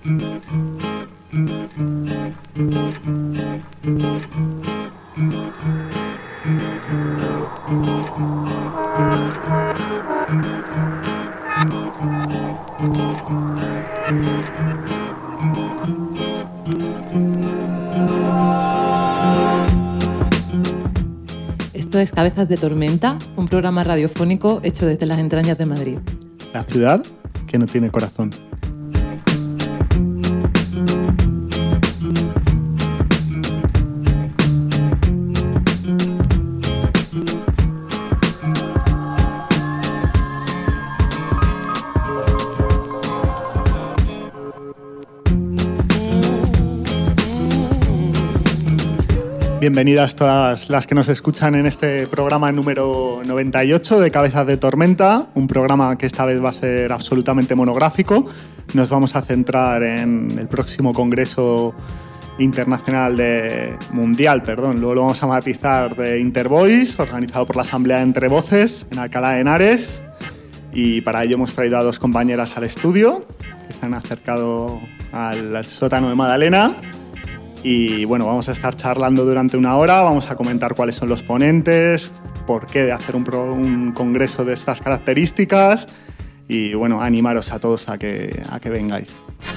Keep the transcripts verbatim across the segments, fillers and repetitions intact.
Esto es Cabezas de Tormenta, un programa radiofónico hecho desde las entrañas de Madrid. La ciudad que no tiene corazón. Bienvenidas todas las que nos escuchan en este programa número noventa y ocho de Cabezas de Tormenta, un programa que esta vez va a ser absolutamente monográfico. Nos vamos a centrar en el próximo Congreso Internacional de Mundial, perdón, luego lo vamos a matizar, de Intervoice, organizado por la Asamblea Entre Voces en Alcalá de Henares. Y para ello hemos traído a dos compañeras al estudio que se han acercado al, al sótano de Madalena. Y bueno, vamos a estar charlando durante una hora, vamos a comentar cuáles son los ponentes, por qué de hacer un, pro, un congreso de estas características y bueno, animaros a todos a que, a que vengáis.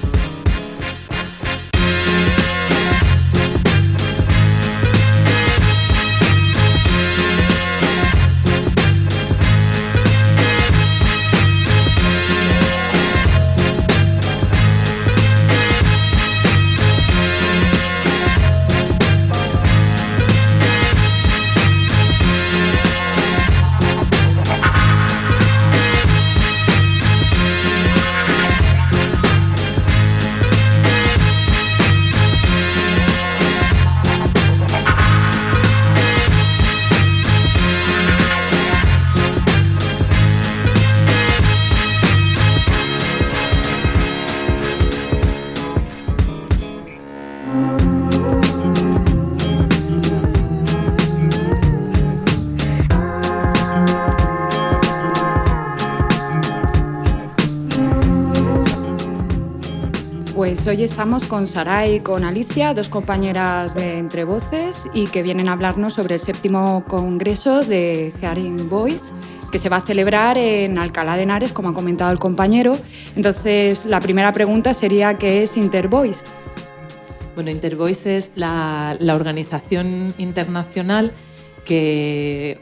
Pues hoy estamos con Saray y con Alicia, dos compañeras de Entre Voces, y que vienen a hablarnos sobre el séptimo congreso de Hearing Voice, que se va a celebrar en Alcalá de Henares, como ha comentado el compañero. Entonces, la primera pregunta sería, ¿qué es Intervoice? Bueno, Intervoice es la, la organización internacional que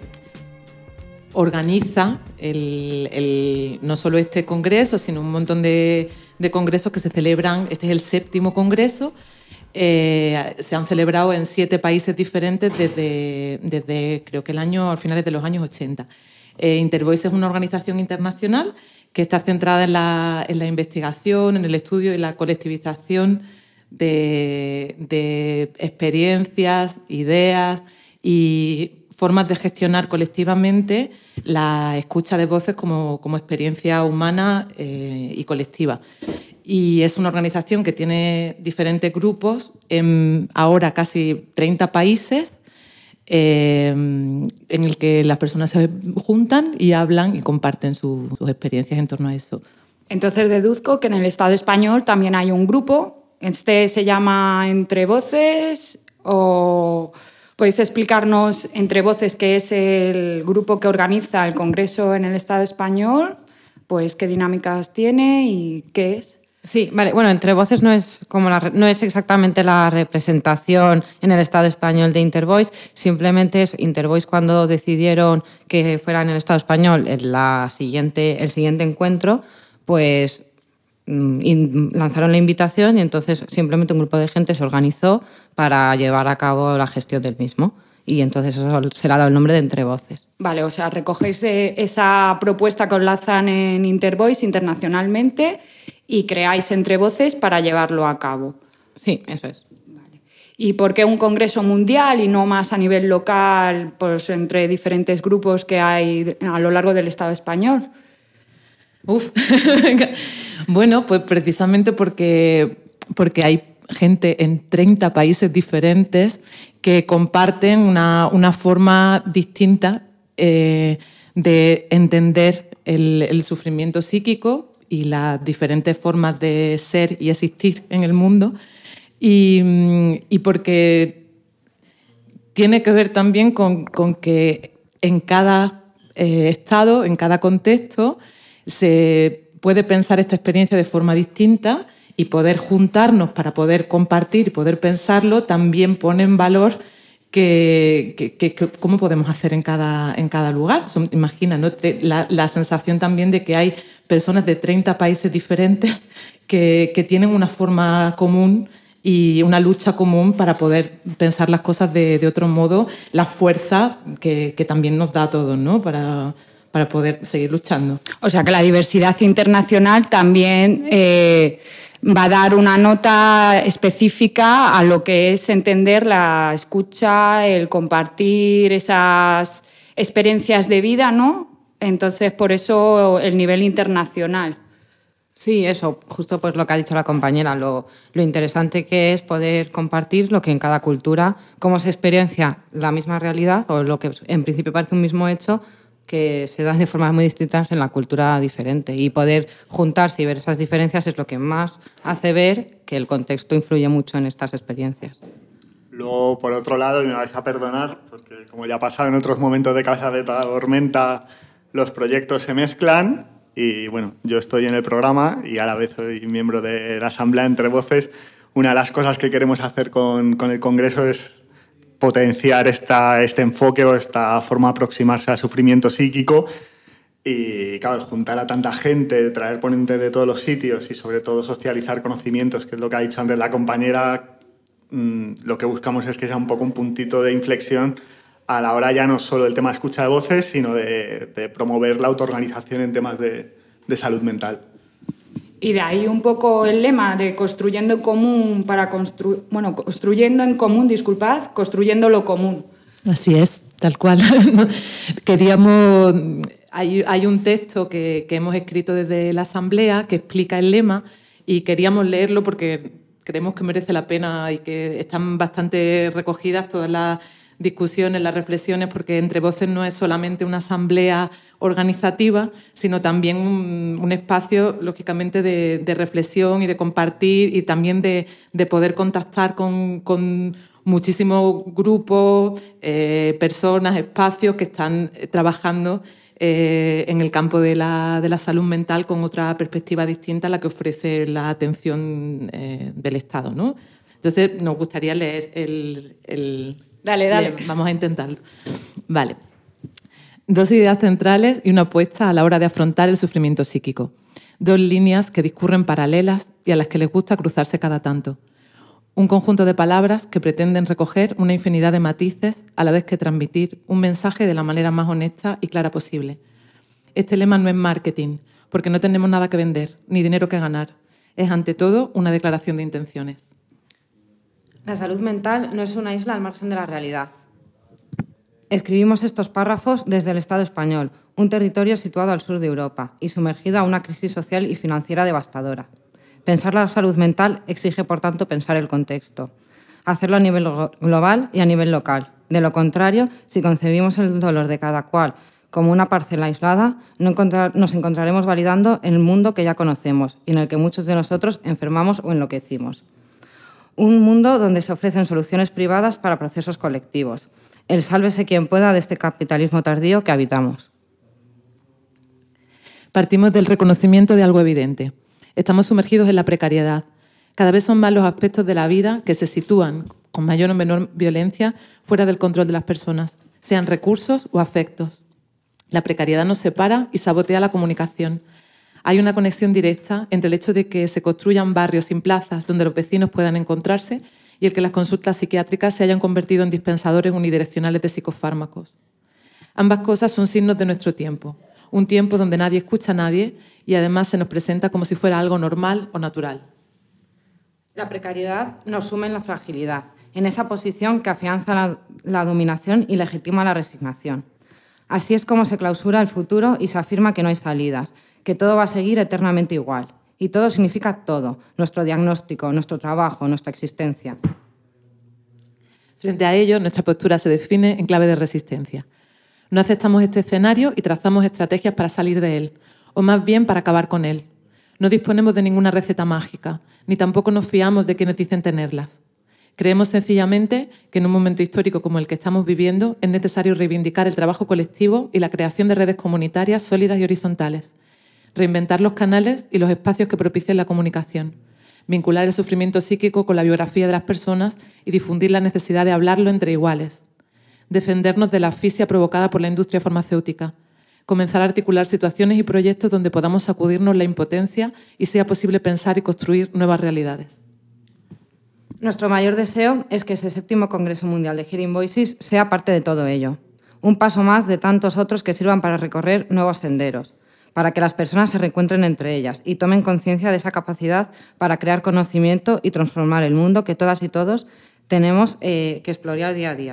organiza el, el, no solo este congreso, sino un montón de, de congresos que se celebran. Este es el séptimo congreso. Eh, se han celebrado en siete países diferentes desde, desde creo que el año, al finales de los años ochenta. Eh, Intervoice es una organización internacional que está centrada en la, en la investigación, en el estudio y la colectivización de, de experiencias, ideas y formas de gestionar colectivamente la escucha de voces como, como experiencia humana eh, y colectiva. Y es una organización que tiene diferentes grupos en ahora casi treinta países, eh, en el que las personas se juntan y hablan y comparten su, sus experiencias en torno a eso. Entonces deduzco que en el Estado español también hay un grupo. Este se llama Entre Voces, o ¿podéis explicarnos Entre Voces, qué es el grupo que organiza el Congreso en el Estado español? Pues qué dinámicas tiene y qué es. Sí, vale. Bueno, Entre Voces no es como la, no es exactamente la representación en el Estado español de Intervoice, simplemente es Intervoice cuando decidieron que fuera en el Estado español en la siguiente, el siguiente encuentro, pues in, lanzaron la invitación y entonces simplemente un grupo de gente se organizó para llevar a cabo la gestión del mismo. Y entonces eso se le ha dado el nombre de Entre Voces. Vale, o sea, recogéis esa propuesta que os lanzan en Intervoice internacionalmente y creáis Entre Voces para llevarlo a cabo. Sí, eso es. Vale. ¿Y por qué un congreso mundial y no más a nivel local, pues entre diferentes grupos que hay a lo largo del Estado español? Uf, bueno, pues precisamente porque, porque hay gente en treinta países diferentes que comparten una, una forma distinta eh, de entender el, el sufrimiento psíquico y las diferentes formas de ser y existir en el mundo, y, y porque tiene que ver también con, con que en cada eh, estado, en cada contexto, se puede pensar esta experiencia de forma distinta, y poder juntarnos para poder compartir y poder pensarlo también pone en valor que, que, que, que cómo podemos hacer en cada, en cada lugar. Son, imagina, ¿no? la, la sensación también de que hay personas de treinta países diferentes que, que tienen una forma común y una lucha común para poder pensar las cosas de, de otro modo, la fuerza que, que también nos da a todos, ¿no? Para, para poder seguir luchando. O sea que la diversidad internacional también eh, va a dar una nota específica a lo que es entender la escucha, el compartir esas experiencias de vida, ¿no? Entonces, por eso el nivel internacional. Sí, eso, justo pues lo que ha dicho la compañera, lo, lo interesante que es poder compartir lo que en cada cultura, cómo se experiencia la misma realidad o lo que en principio parece un mismo hecho, que se dan de formas muy distintas en la cultura diferente, y poder juntarse y ver esas diferencias es lo que más hace ver que el contexto influye mucho en estas experiencias. Luego, por otro lado, y me vais a perdonar, porque como ya ha pasado en otros momentos de Cabezas de Tormenta, los proyectos se mezclan y bueno, yo estoy en el programa y a la vez soy miembro de la Asamblea Entre Voces. Una de las cosas que queremos hacer con, con el Congreso es potenciar esta, este enfoque o esta forma de aproximarse al sufrimiento psíquico y, claro, juntar a tanta gente, traer ponentes de todos los sitios y, sobre todo, socializar conocimientos, que es lo que ha dicho antes la compañera. Mmm, lo que buscamos es que sea un poco un puntito de inflexión a la hora ya no solo del tema de escucha de voces, sino de, de promover la autoorganización en temas de, de salud mental. Y de ahí un poco el lema de construyendo en común para construir, bueno, construyendo en común, disculpad, construyendo lo común. Así es, tal cual. Queríamos, hay, hay un texto que, que hemos escrito desde la Asamblea que explica el lema y queríamos leerlo porque creemos que merece la pena y que están bastante recogidas todas las discusiones, las reflexiones, porque Entre Voces no es solamente una asamblea organizativa, sino también un, un espacio, lógicamente, de, de reflexión y de compartir y también de, de poder contactar con, con muchísimos grupos, eh, personas, espacios que están trabajando eh, en el campo de la, de la salud mental con otra perspectiva distinta a la que ofrece la atención eh, del Estado, ¿no? Entonces, nos gustaría leer el... el Dale, dale. Bien, vamos a intentarlo. Vale. Dos ideas centrales y una apuesta a la hora de afrontar el sufrimiento psíquico. Dos líneas que discurren paralelas y a las que les gusta cruzarse cada tanto. Un conjunto de palabras que pretenden recoger una infinidad de matices a la vez que transmitir un mensaje de la manera más honesta y clara posible. Este lema no es marketing, porque no tenemos nada que vender, ni dinero que ganar. Es, ante todo, una declaración de intenciones. La salud mental no es una isla al margen de la realidad. Escribimos estos párrafos desde el Estado español, un territorio situado al sur de Europa y sumergido a una crisis social y financiera devastadora. Pensar la salud mental exige, por tanto, pensar el contexto, hacerlo a nivel global y a nivel local. De lo contrario, si concebimos el dolor de cada cual como una parcela aislada, no encontrar, nos encontraremos validando el mundo que ya conocemos y en el que muchos de nosotros enfermamos o enloquecimos. Un mundo donde se ofrecen soluciones privadas para procesos colectivos. El sálvese quien pueda de este capitalismo tardío que habitamos. Partimos del reconocimiento de algo evidente. Estamos sumergidos en la precariedad. Cada vez son más los aspectos de la vida que se sitúan, con mayor o menor violencia, fuera del control de las personas, sean recursos o afectos. La precariedad nos separa y sabotea la comunicación. Hay una conexión directa entre el hecho de que se construyan barrios sin plazas donde los vecinos puedan encontrarse y el que las consultas psiquiátricas se hayan convertido en dispensadores unidireccionales de psicofármacos. Ambas cosas son signos de nuestro tiempo, un tiempo donde nadie escucha a nadie y además se nos presenta como si fuera algo normal o natural. La precariedad nos sume en la fragilidad, en esa posición que afianza la, la dominación y legitima la resignación. Así es como se clausura el futuro y se afirma que no hay salidas, que todo va a seguir eternamente igual. Y todo significa todo, nuestro diagnóstico, nuestro trabajo, nuestra existencia. Frente a ello, nuestra postura se define en clave de resistencia. No aceptamos este escenario y trazamos estrategias para salir de él, o más bien para acabar con él. No disponemos de ninguna receta mágica, ni tampoco nos fiamos de quienes dicen tenerlas. Creemos sencillamente que en un momento histórico como el que estamos viviendo es necesario reivindicar el trabajo colectivo y la creación de redes comunitarias sólidas y horizontales, reinventar los canales y los espacios que propicien la comunicación, vincular el sufrimiento psíquico con la biografía de las personas y difundir la necesidad de hablarlo entre iguales, defendernos de la asfixia provocada por la industria farmacéutica, comenzar a articular situaciones y proyectos donde podamos sacudirnos la impotencia y sea posible pensar y construir nuevas realidades. Nuestro mayor deseo es que ese séptimo Congreso Mundial de Hearing Voices sea parte de todo ello, un paso más de tantos otros que sirvan para recorrer nuevos senderos, para que las personas se reencuentren entre ellas y tomen conciencia de esa capacidad para crear conocimiento y transformar el mundo que todas y todos tenemos eh, que explorar día a día.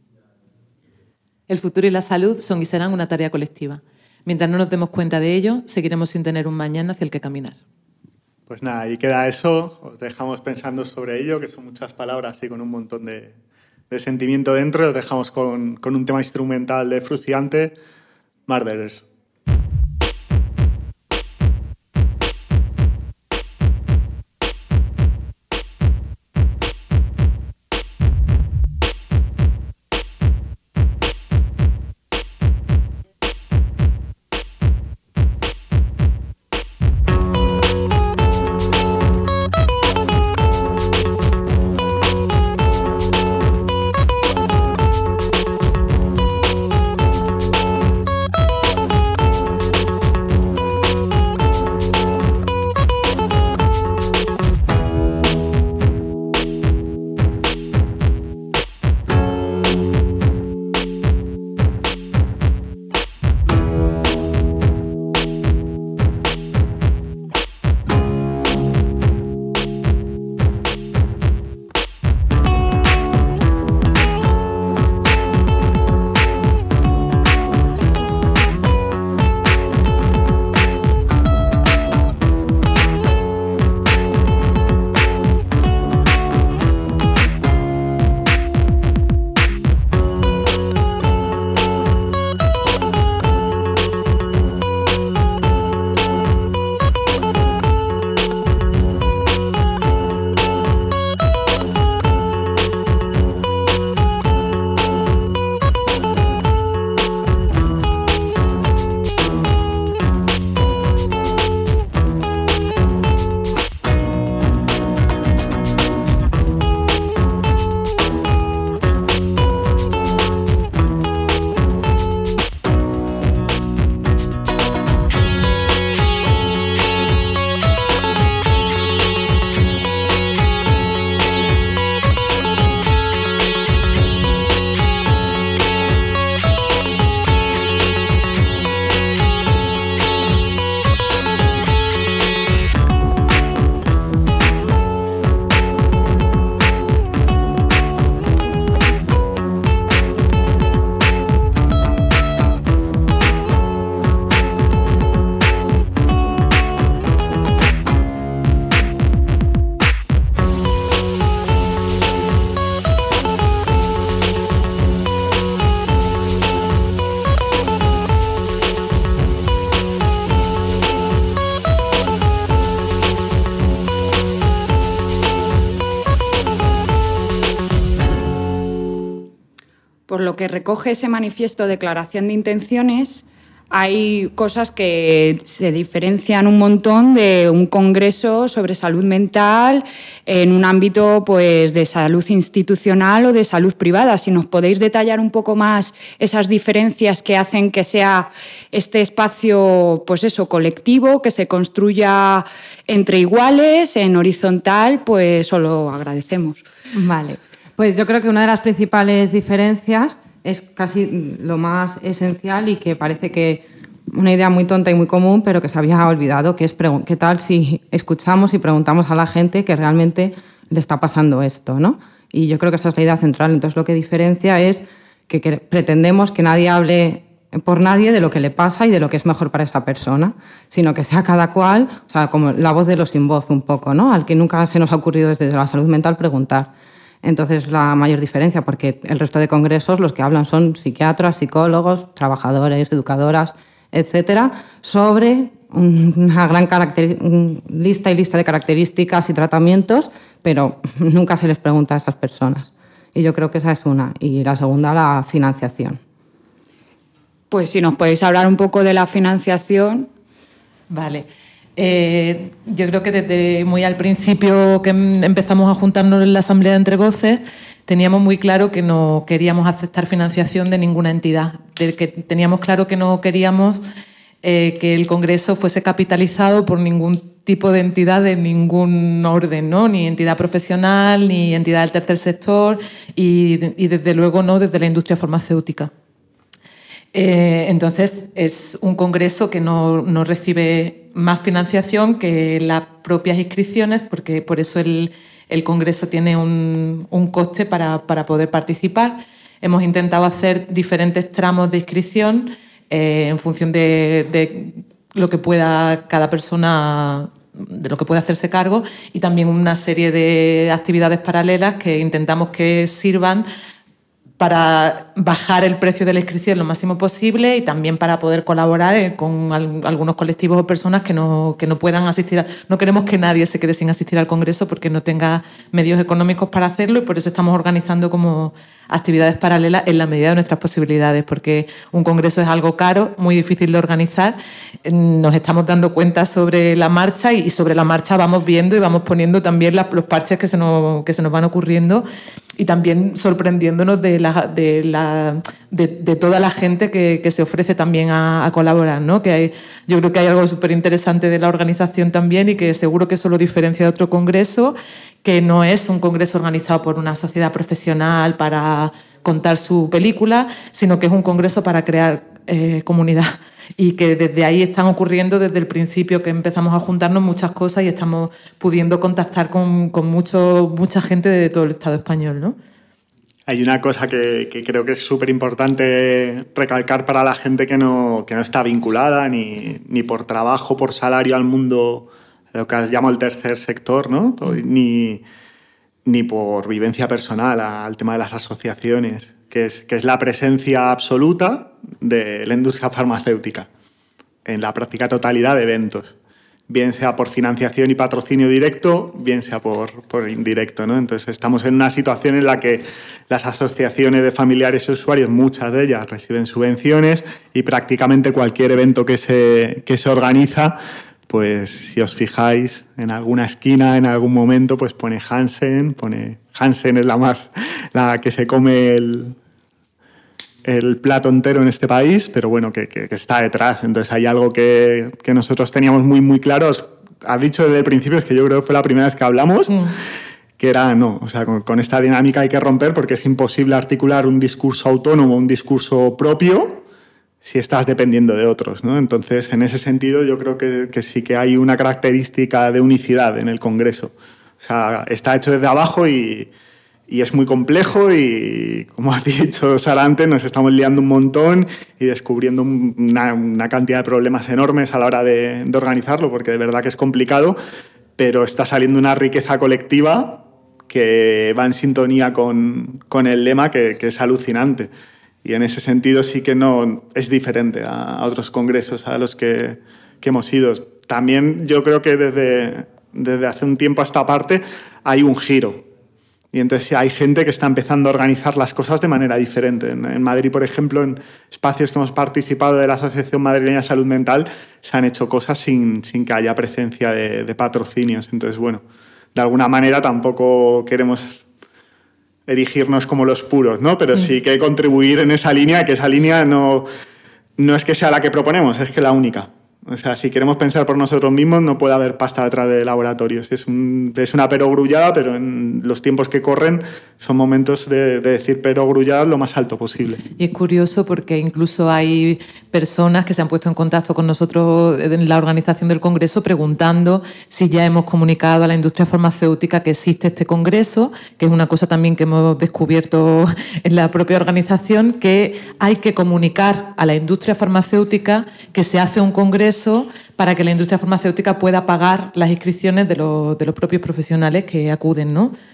El futuro y la salud son y serán una tarea colectiva. Mientras no nos demos cuenta de ello, seguiremos sin tener un mañana hacia el que caminar. Pues nada, ahí queda eso. Os dejamos pensando sobre ello, que son muchas palabras y con un montón de, de sentimiento dentro. Os dejamos con, con un tema instrumental de Fruciante, Murderers. Por lo que recoge ese manifiesto Declaración de Intenciones, hay cosas que se diferencian un montón de un congreso sobre salud mental en un ámbito pues, de salud institucional o de salud privada. Si nos podéis detallar un poco más esas diferencias que hacen que sea este espacio pues eso, colectivo, que se construya entre iguales, en horizontal, pues os lo agradecemos. Vale. Pues yo creo que una de las principales diferencias es casi lo más esencial y que parece que una idea muy tonta y muy común, pero que se había olvidado, que es qué tal si escuchamos y preguntamos a la gente que realmente le está pasando esto, ¿no? Y yo creo que esa es la idea central. Entonces, lo que diferencia es que, que pretendemos que nadie hable por nadie de lo que le pasa y de lo que es mejor para esa persona, sino que sea cada cual, o sea, como la voz de los sin voz un poco, ¿no? Al que nunca se nos ha ocurrido desde la salud mental preguntar. Entonces, la mayor diferencia, porque el resto de congresos los que hablan son psiquiatras, psicólogos, trabajadores, educadoras, etcétera, sobre una gran caracter- lista y lista de características y tratamientos, pero nunca se les pregunta a esas personas. Y yo creo que esa es una. Y la segunda, la financiación. Pues si nos podéis hablar un poco de la financiación. Vale. Eh, yo creo que desde muy al principio que empezamos a juntarnos en la Asamblea de Entre Voces, teníamos muy claro que no queríamos aceptar financiación de ninguna entidad, de que teníamos claro que no queríamos eh, que el Congreso fuese capitalizado por ningún tipo de entidad de ningún orden, ¿no? Ni entidad profesional, ni entidad del tercer sector y, y desde luego no desde la industria farmacéutica. Eh, entonces, es un congreso que no, no recibe más financiación que las propias inscripciones, porque por eso el, el congreso tiene un, un coste para, para poder participar. Hemos intentado hacer diferentes tramos de inscripción eh, en función de, de lo que pueda cada persona, de lo que pueda hacerse cargo, y también una serie de actividades paralelas que intentamos que sirvan para bajar el precio de la inscripción lo máximo posible y también para poder colaborar con algunos colectivos o personas que no, que no puedan asistir. A, no queremos que nadie se quede sin asistir al Congreso porque no tenga medios económicos para hacerlo, y por eso estamos organizando como actividades paralelas en la medida de nuestras posibilidades, porque un Congreso es algo caro, muy difícil de organizar. Nos estamos dando cuenta sobre la marcha y sobre la marcha vamos viendo y vamos poniendo también las, los parches que se nos, que se nos van ocurriendo, y también sorprendiéndonos de, la, de, la, de, de toda la gente que, que se ofrece también a, a colaborar, ¿no? Que hay, yo creo que hay algo súper interesante de la organización también, y que seguro que eso lo diferencia de otro congreso, que no es un congreso organizado por una sociedad profesional para contar su película, sino que es un congreso para crear eh, comunidad, y que desde ahí están ocurriendo, desde el principio que empezamos a juntarnos, muchas cosas, y estamos pudiendo contactar con, con mucho, mucha gente de todo el Estado español, ¿no? Hay una cosa que, que creo que es súper importante recalcar para la gente que no, que no está vinculada ni, ni por trabajo, por salario al mundo, lo que llamo el tercer sector, ¿no? Ni, ni por vivencia personal al tema de las asociaciones, que es, que es la presencia absoluta de la industria farmacéutica en la práctica totalidad de eventos, bien sea por financiación y patrocinio directo, bien sea por, por indirecto, ¿no? Entonces estamos en una situación en la que las asociaciones de familiares y usuarios, muchas de ellas reciben subvenciones, y prácticamente cualquier evento que se, que se organiza, pues si os fijáis en alguna esquina, en algún momento, pues pone Hansen, pone Hansen es la más la que se come el el plato entero en este país, pero bueno, que, que, que está detrás. Entonces hay algo que, que nosotros teníamos muy, muy claro. Has dicho desde el principio, es que yo creo que fue la primera vez que hablamos, mm. que era, no, o sea, con, con esta dinámica hay que romper, porque es imposible articular un discurso autónomo, un discurso propio, si estás dependiendo de otros, ¿no? Entonces, en ese sentido, yo creo que, que sí que hay una característica de unicidad en el Congreso. O sea, está hecho desde abajo y... Y es muy complejo y, como has dicho, Sara, antes, nos estamos liando un montón y descubriendo una, una cantidad de problemas enormes a la hora de, de organizarlo, porque de verdad que es complicado, pero está saliendo una riqueza colectiva que va en sintonía con, con el lema, que, que es alucinante. Y en ese sentido sí que no es diferente a, a otros congresos a los que, que hemos ido. También yo creo que desde, desde hace un tiempo a esta parte hay un giro. Y entonces hay gente que está empezando a organizar las cosas de manera diferente. En, en Madrid, por ejemplo, en espacios que hemos participado de la Asociación Madrileña de Salud Mental, se han hecho cosas sin, sin que haya presencia de, de patrocinios. Entonces, bueno, de alguna manera tampoco queremos erigirnos como los puros, ¿no? Pero sí que contribuir en esa línea, que esa línea no, no es que sea la que proponemos, es que la única. O sea, si queremos pensar por nosotros mismos, no puede haber pasta detrás de laboratorios. Es, un, es una perogrullada, pero en los tiempos que corren son momentos de, de decir perogrullada lo más alto posible. Y es curioso porque incluso hay personas que se han puesto en contacto con nosotros en la organización del Congreso preguntando si ya hemos comunicado a la industria farmacéutica que existe este Congreso, que es una cosa también que hemos descubierto en la propia organización, que hay que comunicar a la industria farmacéutica que se hace un Congreso para que la industria farmacéutica pueda pagar las inscripciones de los, de los propios profesionales que acuden, ¿no?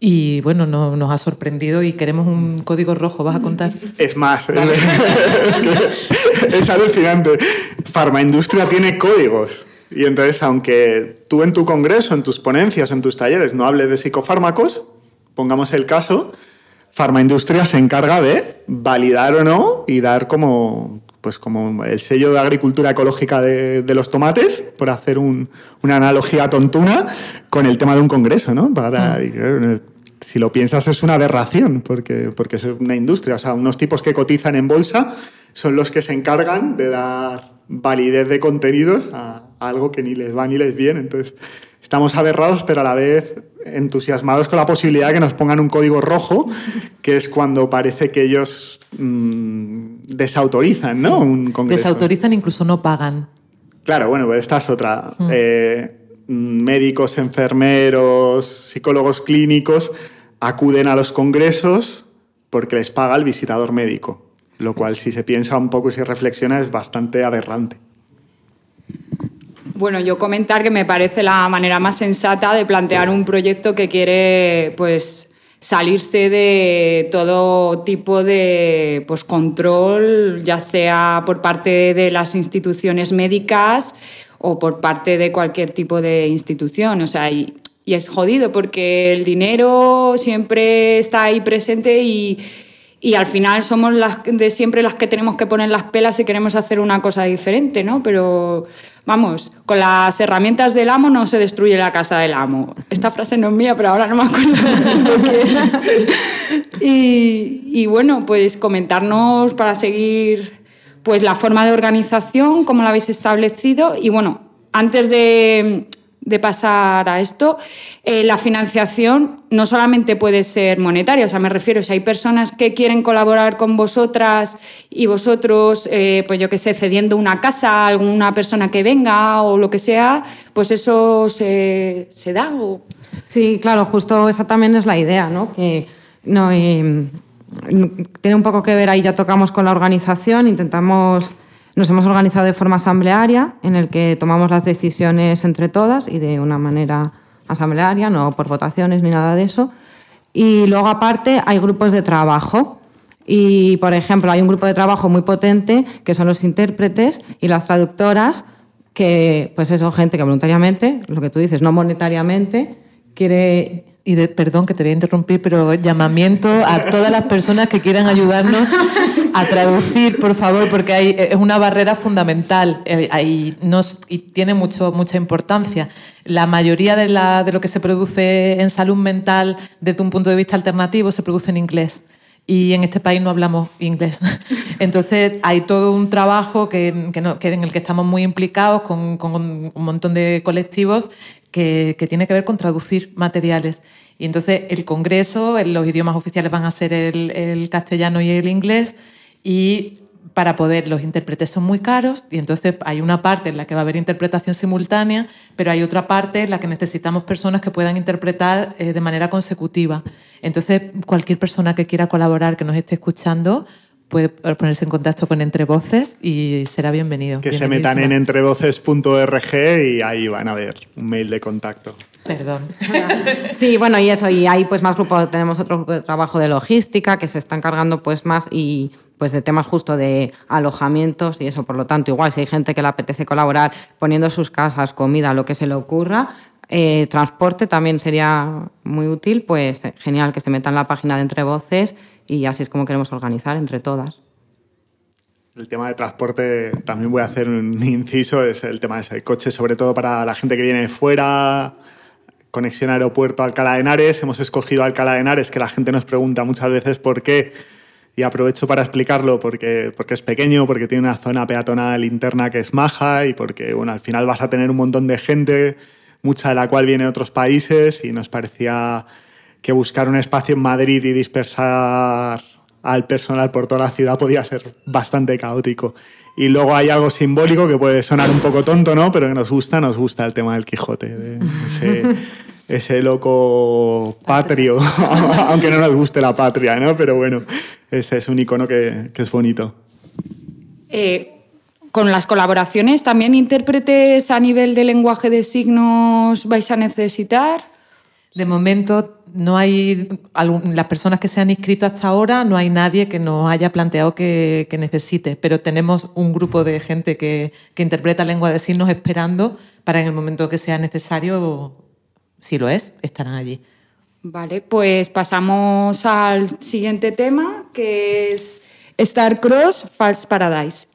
Y bueno, no, nos ha sorprendido y queremos un código rojo. ¿Vas a contar? Es más, vale. es, que es alucinante. Farmaindustria tiene códigos. Y entonces, aunque tú en tu congreso, en tus ponencias, en tus talleres no hables de psicofármacos, pongamos el caso, Farmaindustria se encarga de validar o no y dar como, pues como el sello de agricultura ecológica de, de los tomates, por hacer un, una analogía tontuna, con el tema de un congreso, ¿no? Para, mm. Si lo piensas, es una aberración, porque, porque es una industria. O sea, unos tipos que cotizan en bolsa son los que se encargan de dar validez de contenidos a, a algo que ni les va ni les viene. Entonces, estamos aberrados, pero a la vez entusiasmados con la posibilidad de que nos pongan un código rojo, que es cuando parece que ellos mmm, desautorizan, ¿no? Sí. Un congreso. Desautorizan, incluso no pagan. Claro, bueno, pues esta es otra. Mm. Eh, médicos, enfermeros, psicólogos clínicos acuden a los congresos porque les paga el visitador médico, lo cual, si se piensa un poco y se reflexiona, es bastante aberrante. Bueno, yo comentar que me parece la manera más sensata de plantear un proyecto que quiere, pues, salirse de todo tipo de, pues, control, ya sea por parte de las instituciones médicas o por parte de cualquier tipo de institución. O sea, y, y es jodido porque el dinero siempre está ahí presente y, y al final somos las de siempre las que tenemos que poner las pelas si queremos hacer una cosa diferente, ¿no? Pero, vamos, con las herramientas del amo no se destruye la casa del amo. Esta frase no es mía, pero ahora no me acuerdo de qué era. Y, y bueno, pues comentarnos para seguir pues la forma de organización, cómo la habéis establecido. Y bueno, antes de, de pasar a esto, eh, la financiación no solamente puede ser monetaria, o sea, me refiero, si hay personas que quieren colaborar con vosotras y vosotros, eh, pues yo qué sé, cediendo una casa a alguna persona que venga o lo que sea, pues eso se, se da. ¿O? Sí, claro, justo esa también es la idea, ¿no? Que no, eh, tiene un poco que ver, ahí ya tocamos con la organización, intentamos, nos hemos organizado de forma asamblearia, en el que tomamos las decisiones entre todas y de una manera asamblearia, no por votaciones ni nada de eso. Y luego, aparte, hay grupos de trabajo. Y, por ejemplo, hay un grupo de trabajo muy potente, que son los intérpretes y las traductoras, que, pues eso, gente que voluntariamente, lo que tú dices, no monetariamente, quiere... Y de, perdón que te voy a interrumpir, pero llamamiento a todas las personas que quieran ayudarnos a traducir, por favor, porque hay, es una barrera fundamental eh, hay, nos, y tiene mucho, mucha importancia. La mayoría de, la, de lo que se produce en salud mental desde un punto de vista alternativo se produce en inglés. Y en este país no hablamos inglés. Entonces hay todo un trabajo que, que, no, que en el que estamos muy implicados con, con un montón de colectivos que, que tiene que ver con traducir materiales. Y entonces el congreso, los idiomas oficiales van a ser el, el castellano y el inglés, y para poder, los intérpretes son muy caros, y entonces hay una parte en la que va a haber interpretación simultánea, pero hay otra parte en la que necesitamos personas que puedan interpretar eh, de manera consecutiva. Entonces, cualquier persona que quiera colaborar, que nos esté escuchando, puede ponerse en contacto con Entre Voces y será bienvenido. Que se metan en entrevoces punto org y ahí van a ver un mail de contacto. Perdón. Sí, bueno, y eso, y hay pues más grupos, tenemos otro grupo de trabajo de logística que se está encargando pues más y pues de temas justo de alojamientos y eso, por lo tanto, igual si hay gente que le apetece colaborar poniendo sus casas, comida, lo que se le ocurra, eh, transporte también sería muy útil, pues genial que se metan en la página de Entre Voces y así es como queremos organizar entre todas. El tema de transporte, también voy a hacer un inciso, es el tema de ese coche, sobre todo para la gente que viene de fuera, conexión aeropuerto Alcalá de Henares. Hemos escogido Alcalá de Henares, que la gente nos pregunta muchas veces por qué, y aprovecho para explicarlo, porque, porque es pequeño, porque tiene una zona peatonal interna que es maja y porque bueno, al final vas a tener un montón de gente, mucha de la cual viene de otros países, y nos parecía que buscar un espacio en Madrid y dispersar al personal por toda la ciudad podía ser bastante caótico. Y luego hay algo simbólico que puede sonar un poco tonto, ¿no? Pero que nos gusta, nos gusta el tema del Quijote, de ese, ese loco patrio, aunque no nos guste la patria, ¿no? Pero bueno, ese es un icono que, que es bonito. Eh, con las colaboraciones, ¿también intérpretes a nivel de lenguaje de signos vais a necesitar? De momento no hay las personas que se han inscrito hasta ahora, no hay nadie que nos haya planteado que, que necesite, pero tenemos un grupo de gente que, que interpreta lengua de signos esperando para en el momento que sea necesario, si lo es, estarán allí. Vale, pues pasamos al siguiente tema, que es Star-Crossed False Paradise.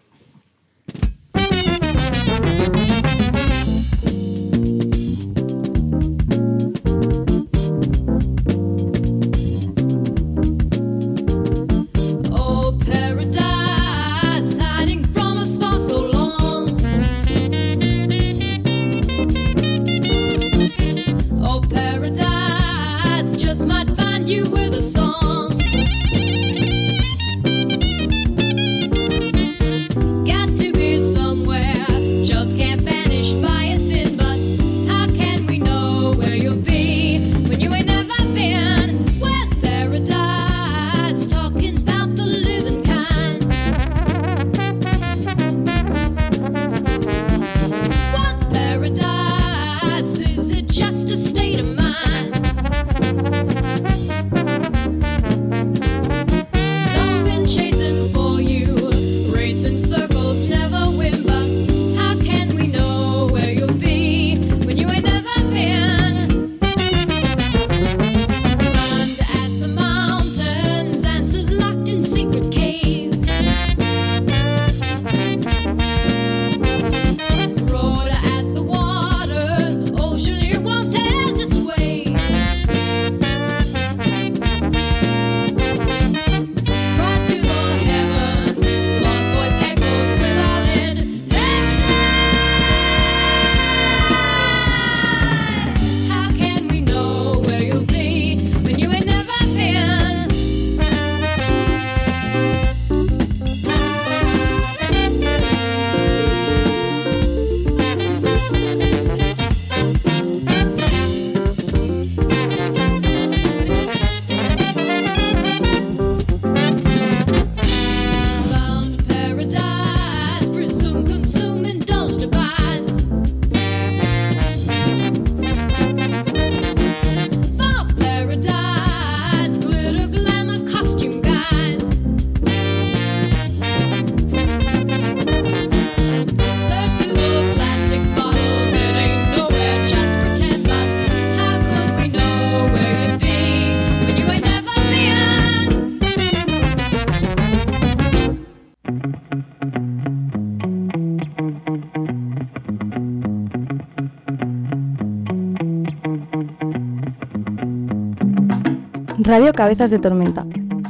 Radio Cabezas de Tormenta.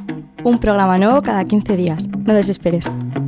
Un programa nuevo cada quince días. No desesperes.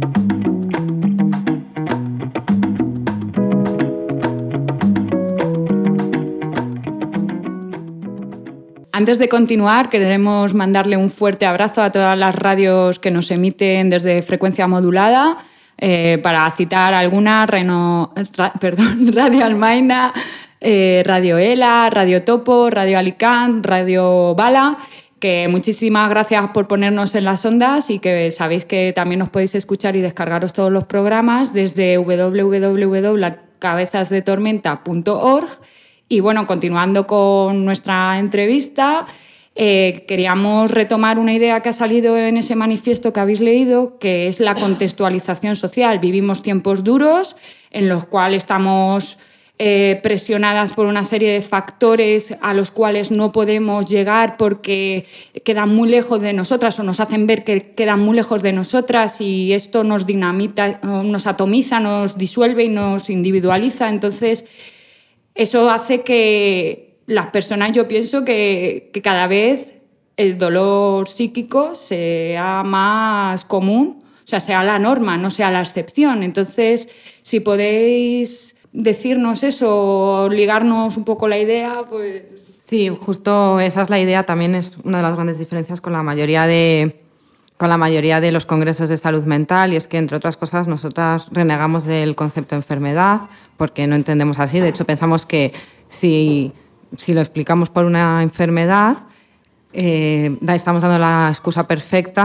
Antes de continuar, queremos mandarle un fuerte abrazo a todas las radios que nos emiten desde frecuencia modulada. Eh, para citar algunas, Reno, ra, perdón, Radio Almaina, eh, Radio Ela, Radio Topo, Radio Alicante, Radio Bala, que muchísimas gracias por ponernos en las ondas y que sabéis que también nos podéis escuchar y descargaros todos los programas desde doble u doble u doble u punto cabezas de tormenta punto org. Y bueno, continuando con nuestra entrevista, eh, queríamos retomar una idea que ha salido en ese manifiesto que habéis leído, que es la contextualización social. Vivimos tiempos duros en los cuales estamos eh, presionadas por una serie de factores a los cuales no podemos llegar porque quedan muy lejos de nosotras o nos hacen ver que quedan muy lejos de nosotras, y esto nos dinamita, nos atomiza, nos disuelve y nos individualiza. Entonces, eso hace que las personas, yo pienso que, que cada vez el dolor psíquico sea más común, o sea, sea la norma, no sea la excepción. Entonces, si podéis decirnos eso, ligarnos un poco la idea, pues... Sí, justo esa es la idea. También es una de las grandes diferencias con la mayoría de, con la mayoría de los congresos de salud mental, y es que, entre otras cosas, nosotras renegamos del concepto de enfermedad porque no entendemos así. De hecho, pensamos que si, si lo explicamos por una enfermedad, eh, estamos dando la excusa perfecta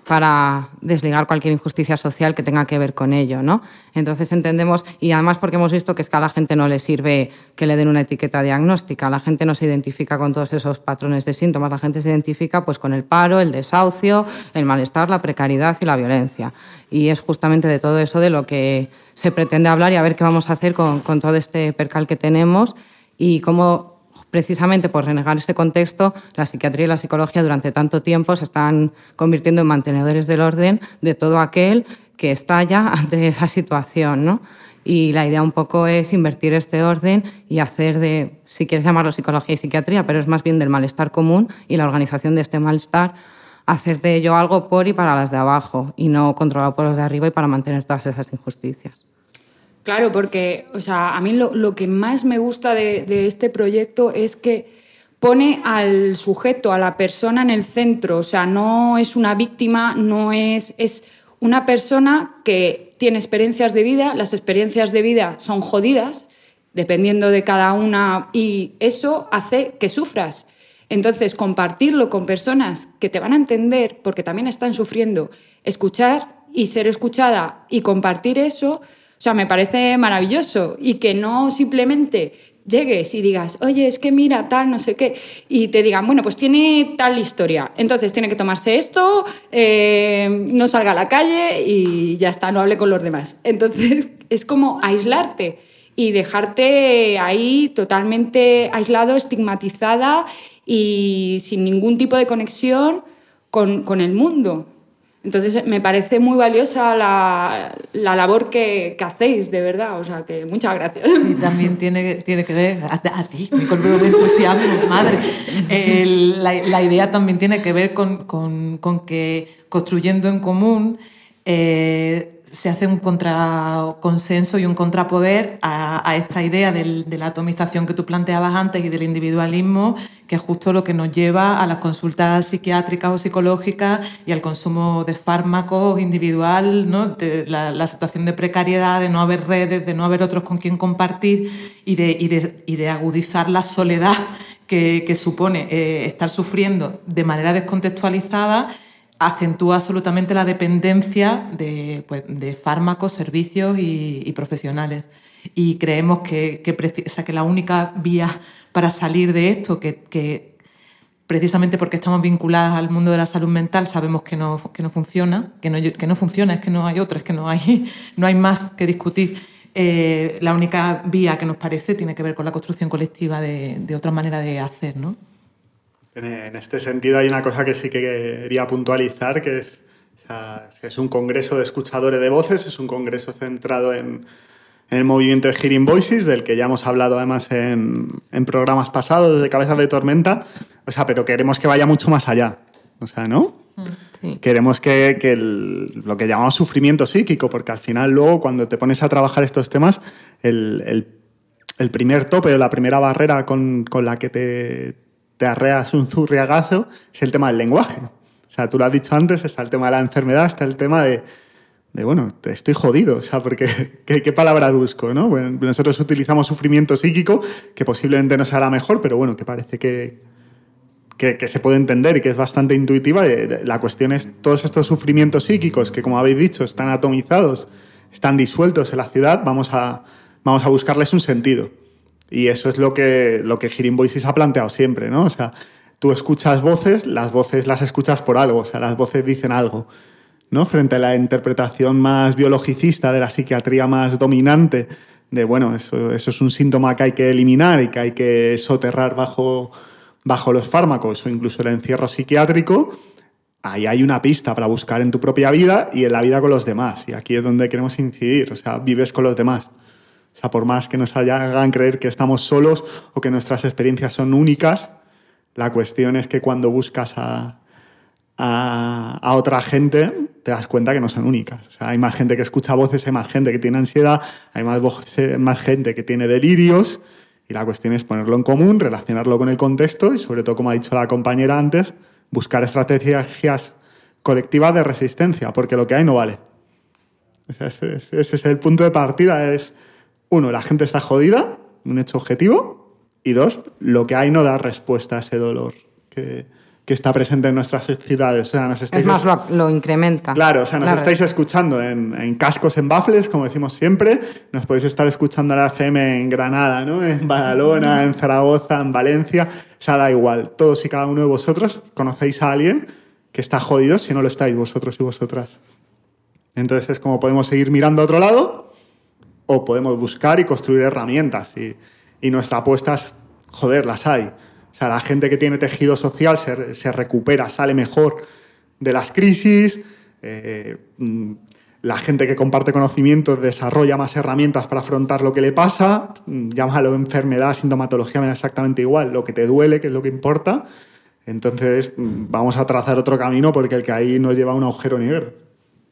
para desligar cualquier injusticia social que tenga que ver con ello, ¿no? Entonces entendemos, y además porque hemos visto que es que a la gente no le sirve que le den una etiqueta diagnóstica, la gente no se identifica con todos esos patrones de síntomas, la gente se identifica pues con el paro, el desahucio, el malestar, la precariedad y la violencia. Y es justamente de todo eso de lo que se pretende hablar y a ver qué vamos a hacer con, con todo este percal que tenemos y cómo, precisamente por renegar este contexto, la psiquiatría y la psicología durante tanto tiempo se están convirtiendo en mantenedores del orden de todo aquel que estalla ante esa situación, ¿no? Y la idea un poco es invertir este orden y hacer de, si quieres llamarlo psicología y psiquiatría, pero es más bien del malestar común y la organización de este malestar, hacer de ello algo por y para las de abajo y no controlado por los de arriba y para mantener todas esas injusticias. Claro, porque o sea, a mí lo, lo que más me gusta de, de este proyecto es que pone al sujeto, a la persona en el centro. O sea, no es una víctima, no es, es una persona que tiene experiencias de vida. Las experiencias de vida son jodidas, dependiendo de cada una, y eso hace que sufras. Entonces, compartirlo con personas que te van a entender, porque también están sufriendo, escuchar y ser escuchada y compartir eso... O sea, me parece maravilloso y que no simplemente llegues y digas, oye, es que mira, tal, no sé qué, y te digan, bueno, pues tiene tal historia, entonces tiene que tomarse esto, eh, no salga a la calle y ya está, no hable con los demás. Entonces, es como aislarte y dejarte ahí totalmente aislado, estigmatizada y sin ningún tipo de conexión con, con el mundo. Entonces, me parece muy valiosa la, la labor que, que hacéis, de verdad. O sea, que muchas gracias. Y también tiene, tiene que ver, a, a ti, mi color de entusiasmo, madre. El, la, la idea también tiene que ver con, con, con que construyendo en común eh, se hace un contraconsenso y un contrapoder a, a esta idea del, de la atomización que tú planteabas antes y del individualismo, que es justo lo que nos lleva a las consultas psiquiátricas o psicológicas y al consumo de fármacos individual, ¿no? De la, la situación de precariedad, de no haber redes, de no haber otros con quien compartir y de, y de, y de agudizar la soledad que, que supone eh, estar sufriendo de manera descontextualizada. Acentúa absolutamente la dependencia de, pues, de fármacos, servicios y, y profesionales. Y creemos que, que, o sea, que la única vía para salir de esto, que, que precisamente porque estamos vinculadas al mundo de la salud mental, sabemos que no, que no funciona, que no, que no funciona, es que no hay otra, es que no hay, no hay más que discutir. Eh, la única vía que nos parece tiene que ver con la construcción colectiva de, de otra manera de hacer, ¿no? En este sentido hay una cosa que sí que quería puntualizar, que es, o sea, es un congreso de escuchadores de voces, es un congreso centrado en, en el movimiento de Hearing Voices, del que ya hemos hablado además en, en programas pasados de Cabezas de Tormenta, o sea, pero queremos que vaya mucho más allá, o sea, ¿no? Sí. Queremos que, que el, lo que llamamos sufrimiento psíquico, porque al final luego cuando te pones a trabajar estos temas, el, el, el primer tope o la primera barrera con, con la que te... te arreas un zurriagazo, es el tema del lenguaje. O sea, tú lo has dicho antes, está el tema de la enfermedad, está el tema de, de bueno, estoy jodido, o sea, porque ¿qué, qué palabra busco, ¿no? Bueno, nosotros utilizamos sufrimiento psíquico, que posiblemente no sea la mejor, pero bueno, que parece que, que, que se puede entender y que es bastante intuitiva. La cuestión es todos estos sufrimientos psíquicos que, como habéis dicho, están atomizados, están disueltos en la ciudad, vamos a, vamos a buscarles un sentido. Y eso es lo que, lo que Hearing Voices ha planteado siempre, ¿no? O sea, tú escuchas voces, las voces las escuchas por algo, o sea, las voces dicen algo, ¿no? Frente a la interpretación más biologicista de la psiquiatría más dominante, de, bueno, eso, eso es un síntoma que hay que eliminar y que hay que soterrar bajo, bajo los fármacos o incluso el encierro psiquiátrico, ahí hay una pista para buscar en tu propia vida y en la vida con los demás. Y aquí es donde queremos incidir, o sea, vives con los demás. O sea, por más que nos hagan creer que estamos solos o que nuestras experiencias son únicas, la cuestión es que cuando buscas a, a, a otra gente te das cuenta que no son únicas. O sea, hay más gente que escucha voces, hay más gente que tiene ansiedad, hay más, voces, más gente que tiene delirios y la cuestión es ponerlo en común, relacionarlo con el contexto y sobre todo, como ha dicho la compañera antes, buscar estrategias colectivas de resistencia, porque lo que hay no vale. O sea, ese, ese es el punto de partida, es... Uno, la gente está jodida, un hecho objetivo. Y dos, lo que hay no da respuesta a ese dolor que, que está presente en nuestras ciudades. O sea, nos estáis es más, lo, lo incrementa. Claro, o sea, nos la estáis red. escuchando en, en cascos, en baffles, como decimos siempre. Nos podéis estar escuchando a la F M en Granada, ¿no? En Badalona, en Zaragoza, en Valencia. O sea, da igual. Todos y cada uno de vosotros conocéis a alguien que está jodido si no lo estáis vosotros y vosotras. Entonces es como podemos seguir mirando a otro lado o podemos buscar y construir herramientas. Y, y nuestra apuesta es, joder, las hay. O sea, la gente que tiene tejido social se, se recupera, sale mejor de las crisis. Eh, la gente que comparte conocimientos desarrolla más herramientas para afrontar lo que le pasa. Llámalo enfermedad, sintomatología, me da exactamente igual. Lo que te duele, que es lo que importa. Entonces, vamos a trazar otro camino porque el que ahí nos lleva a un agujero negro.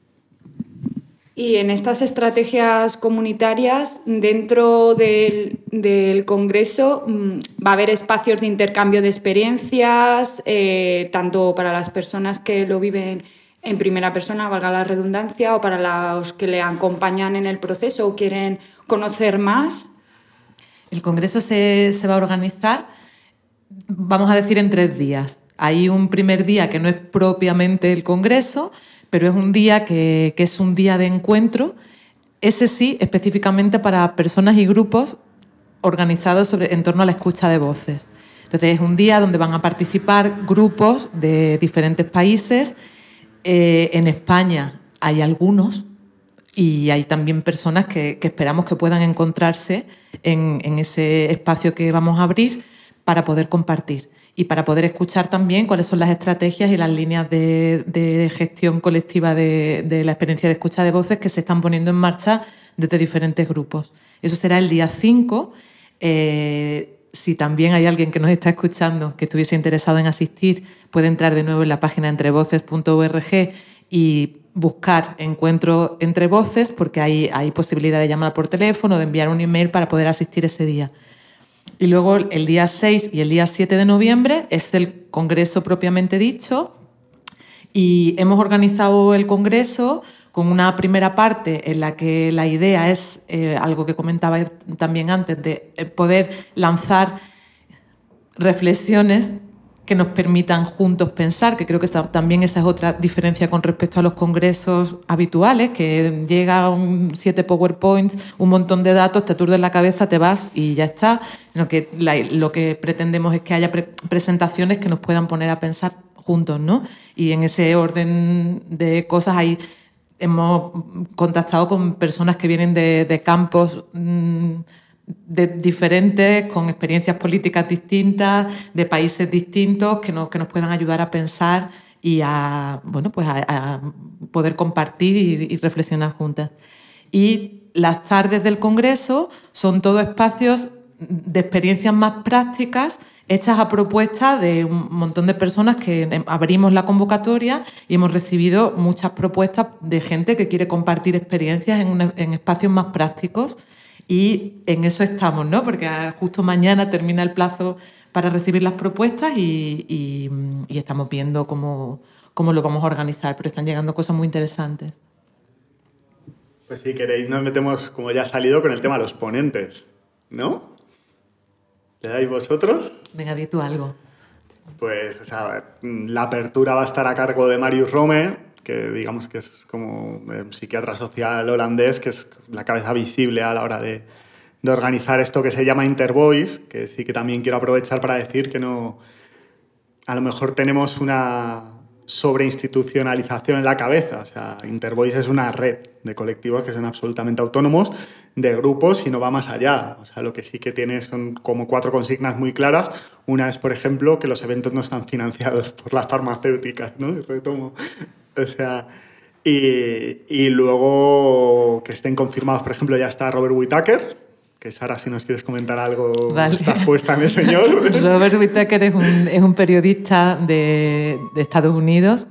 Y en estas estrategias comunitarias, dentro del, del Congreso, va a haber espacios de intercambio de experiencias, eh, tanto para las personas que lo viven en primera persona, valga la redundancia, o para los que le acompañan en el proceso o quieren conocer más. El Congreso se, se va a organizar, vamos a decir, en tres días. Hay un primer día que no es propiamente el Congreso, pero es un día que, que es un día de encuentro, ese sí, específicamente para personas y grupos organizados sobre, en torno a la escucha de voces. Entonces, es un día donde van a participar grupos de diferentes países. Eh, en España hay algunos y hay también personas que, que esperamos que puedan encontrarse en, en ese espacio que vamos a abrir para poder compartir. Y para poder escuchar también cuáles son las estrategias y las líneas de, de gestión colectiva de, de la experiencia de escucha de voces que se están poniendo en marcha desde diferentes grupos. Eso será el día cinco. Eh, si también hay alguien que nos está escuchando que estuviese interesado en asistir, puede entrar de nuevo en la página entrevoces punto org y buscar Encuentro Entre Voces, porque hay, hay posibilidad de llamar por teléfono o de enviar un email para poder asistir ese día. Y luego el día seis y el día siete de noviembre es el Congreso propiamente dicho, y hemos organizado el Congreso con una primera parte en la que la idea es, eh, algo que comentaba también antes, de poder lanzar reflexiones que nos permitan juntos pensar, que creo que también esa es otra diferencia con respecto a los congresos habituales, que llega un siete PowerPoints, un montón de datos, te aturdes la cabeza, te vas y ya está. Sino que la, lo que pretendemos es que haya pre presentaciones que nos puedan poner a pensar juntos, ¿no? Y en ese orden de cosas ahí hemos contactado con personas que vienen de, de campos mmm, de diferentes, con experiencias políticas distintas, de países distintos, que nos, que nos puedan ayudar a pensar y a, bueno, pues a, a poder compartir y, y reflexionar juntas. Y las tardes del Congreso son todos espacios de experiencias más prácticas hechas a propuesta de un montón de personas que abrimos la convocatoria y hemos recibido muchas propuestas de gente que quiere compartir experiencias en, un, en espacios más prácticos. Y en eso estamos, ¿no? Porque justo mañana termina el plazo para recibir las propuestas y, y, y estamos viendo cómo, cómo lo vamos a organizar, pero están llegando cosas muy interesantes. Pues si queréis nos metemos, como ya ha salido, con el tema de los ponentes, ¿no? ¿Le dais vosotros? Venga, di tú algo. Pues, o sea, la apertura va a estar a cargo de Marius Rome, que digamos que es como un psiquiatra social holandés, que es la cabeza visible a la hora de, de organizar esto que se llama Intervoice, que sí que también quiero aprovechar para decir que no, a lo mejor tenemos una sobreinstitucionalización en la cabeza. O sea, Intervoice es una red de colectivos que son absolutamente autónomos, de grupos, y no va más allá. O sea, lo que sí que tiene son como cuatro consignas muy claras. Una es, por ejemplo, que los eventos no están financiados por las farmacéuticas, ¿no? Retomo. O sea, y, y luego que estén confirmados, por ejemplo, ya está Robert Whittaker, que Sara, si nos quieres comentar algo, vale. Estás puesta en el señor. Robert Whittaker es un, es un periodista de, de Estados Unidos,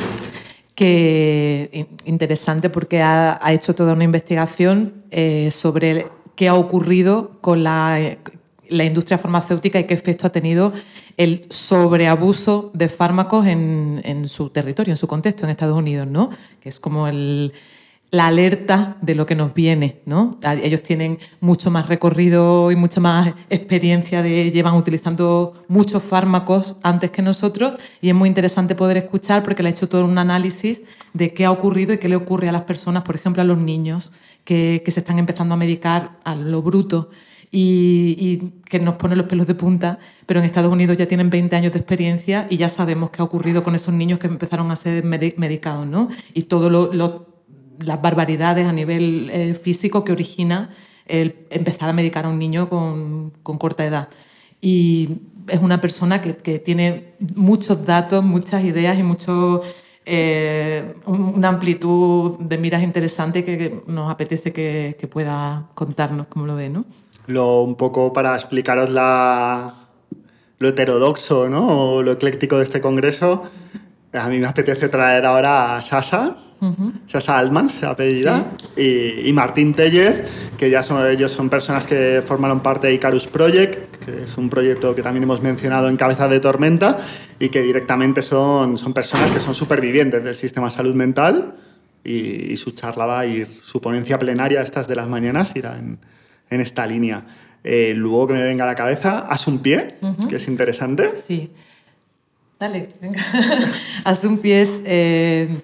que interesante porque ha, ha hecho toda una investigación eh, sobre qué ha ocurrido con la, la industria farmacéutica y qué efecto ha tenido el sobreabuso de fármacos en, en su territorio, en su contexto, en Estados Unidos, ¿no? Que es como el, la alerta de lo que nos viene, ¿no? Ellos tienen mucho más recorrido y mucha más experiencia, de, llevan utilizando muchos fármacos antes que nosotros, y es muy interesante poder escuchar porque le ha hecho todo un análisis de qué ha ocurrido y qué le ocurre a las personas, por ejemplo a los niños que, que se están empezando a medicar a lo bruto y, y que nos pone los pelos de punta, pero en Estados Unidos ya tienen veinte años de experiencia y ya sabemos qué ha ocurrido con esos niños que empezaron a ser medicados, ¿no? Y todo lo, lo las barbaridades a nivel eh, físico que origina el empezar a medicar a un niño con, con corta edad. Y es una persona que, que tiene muchos datos, muchas ideas y mucho, eh, una amplitud de miras interesante que nos apetece que, que pueda contarnos cómo lo ve, ¿no? Lo, un poco para explicaros la, lo heterodoxo, ¿no? O lo ecléctico de este congreso, a mí me apetece traer ahora a Sasha. Uh-huh. Sasha Altman se apellida, sí. y, y Martín Tellez, que ya son, ellos son personas que formaron parte de Icarus Project, que es un proyecto que también hemos mencionado en Cabezas de Tormenta, y que directamente son, son personas que son supervivientes del sistema salud mental, y, y su charla va a ir, su ponencia plenaria, estas de las mañanas, irá en, en esta línea. Eh, luego que me venga a la cabeza, Assumpie, uh-huh. que es interesante. Sí, dale, venga. Assumpie es... Eh...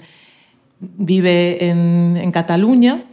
vive en, en Cataluña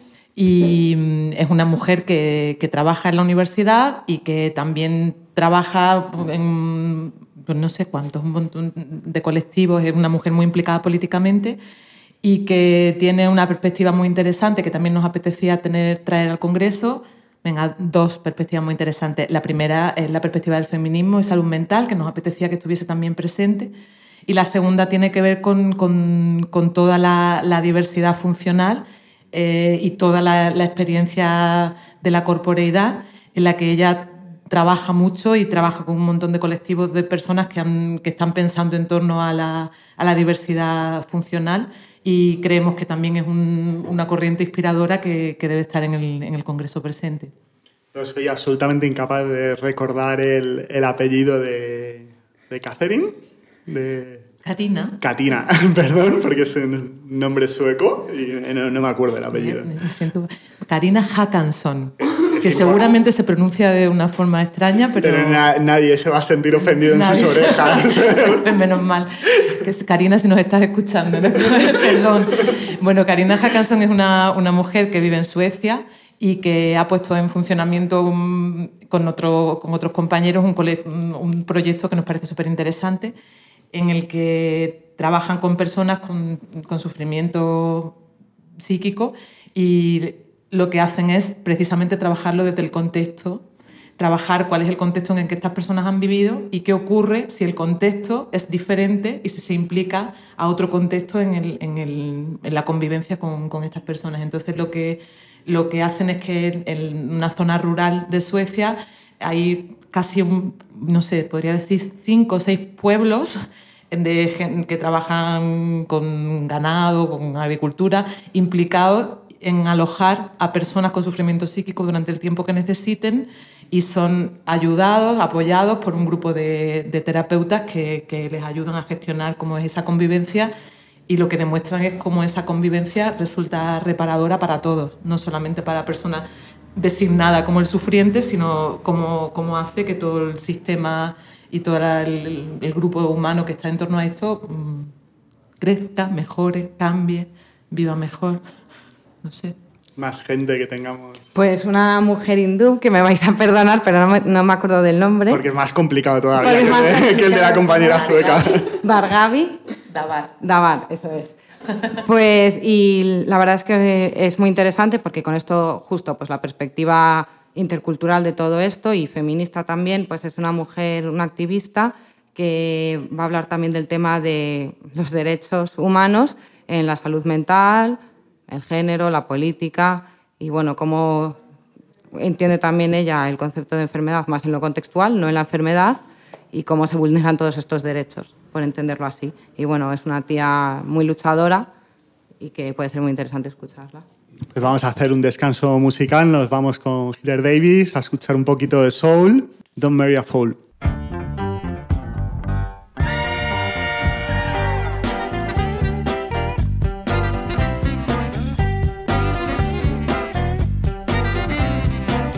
y es una mujer que, que trabaja en la universidad y que también trabaja en pues no sé cuántos, un montón de colectivos, es una mujer muy implicada políticamente y que tiene una perspectiva muy interesante que también nos apetecía tener, traer al Congreso. Venga, dos perspectivas muy interesantes. La primera es la perspectiva del feminismo y salud mental, que nos apetecía que estuviese también presente. Y la segunda tiene que ver con, con, con toda la, la diversidad funcional eh, y toda la, la experiencia de la corporeidad, en la que ella trabaja mucho y trabaja con un montón de colectivos de personas que, han, que están pensando en torno a la, a la diversidad funcional, y creemos que también es un, una corriente inspiradora que, que debe estar en el, en el Congreso presente. Yo soy absolutamente incapaz de recordar el, el apellido de, de Catherine. De... Katina. Katina, perdón, porque es un nombre sueco y no, no me acuerdo el apellido. Me, me siento... Karina Håkansson, que es seguramente se pronuncia de una forma extraña, pero... Pero na, nadie se va a sentir ofendido en sus orejas. Se... Menos mal. Que es Karina, si nos estás escuchando, ¿no? Perdón. Bueno, Karina Håkansson es una, una mujer que vive en Suecia y que ha puesto en funcionamiento un, con, otro, con otros compañeros un, un, un proyecto que nos parece súper interesante, en el que trabajan con personas con, con sufrimiento psíquico, y lo que hacen es precisamente trabajarlo desde el contexto, trabajar cuál es el contexto en el que estas personas han vivido y qué ocurre si el contexto es diferente y si se implica a otro contexto en, el, en, el, en la convivencia con, con estas personas. Entonces lo que, lo que hacen es que en una zona rural de Suecia hay casi, un, no sé, podría decir cinco o seis pueblos de, que trabajan con ganado, con agricultura, implicados en alojar a personas con sufrimiento psíquico durante el tiempo que necesiten, y son ayudados, apoyados por un grupo de, de terapeutas que, que les ayudan a gestionar cómo es esa convivencia, y lo que demuestran es cómo esa convivencia resulta reparadora para todos, no solamente para la persona designada como el sufriente, sino cómo, cómo hace que todo el sistema y todo el, el grupo humano que está en torno a esto mmm, crezca, mejore, cambie, viva mejor. No sé. Más gente que tengamos. Pues una mujer hindú, que me vais a perdonar, pero no me, no me acuerdo del nombre. Porque es más complicado todavía que, más complicado. que el de la compañera sueca. Bhargavi. Davar. Davar, eso es. Pues, y la verdad es que es muy interesante porque con esto, justo, pues la perspectiva intercultural de todo esto y feminista también, pues es una mujer, una activista que va a hablar también del tema de los derechos humanos en la salud mental, el género, la política, y bueno, cómo entiende también ella el concepto de enfermedad más en lo contextual, no en la enfermedad, y cómo se vulneran todos estos derechos, por entenderlo así. Y bueno, es una tía muy luchadora y que puede ser muy interesante escucharla. Pues vamos a hacer un descanso musical, nos vamos con Heather Davis a escuchar un poquito de soul, Don't Marry a Fool.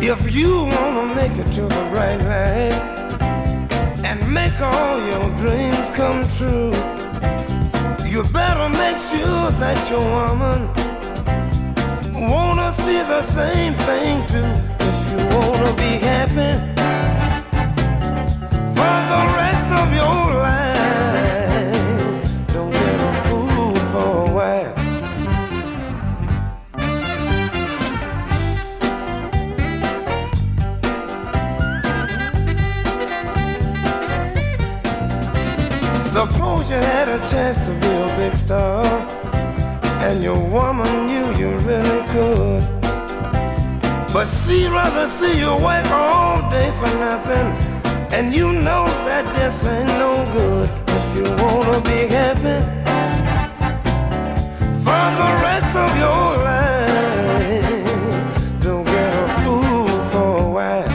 If you wanna make it to the right life and make all your dreams come true, you better make sure that your woman wanna see the same thing too. If you wanna be happy for the rest of your life, don't get a fool for a while. Suppose you had a chance to be a big star and your woman knew you really could, but she'd rather see you work all day for nothing, and you know that this ain't no good. If you wanna be happy for the rest of your life, don't get a fool for a while.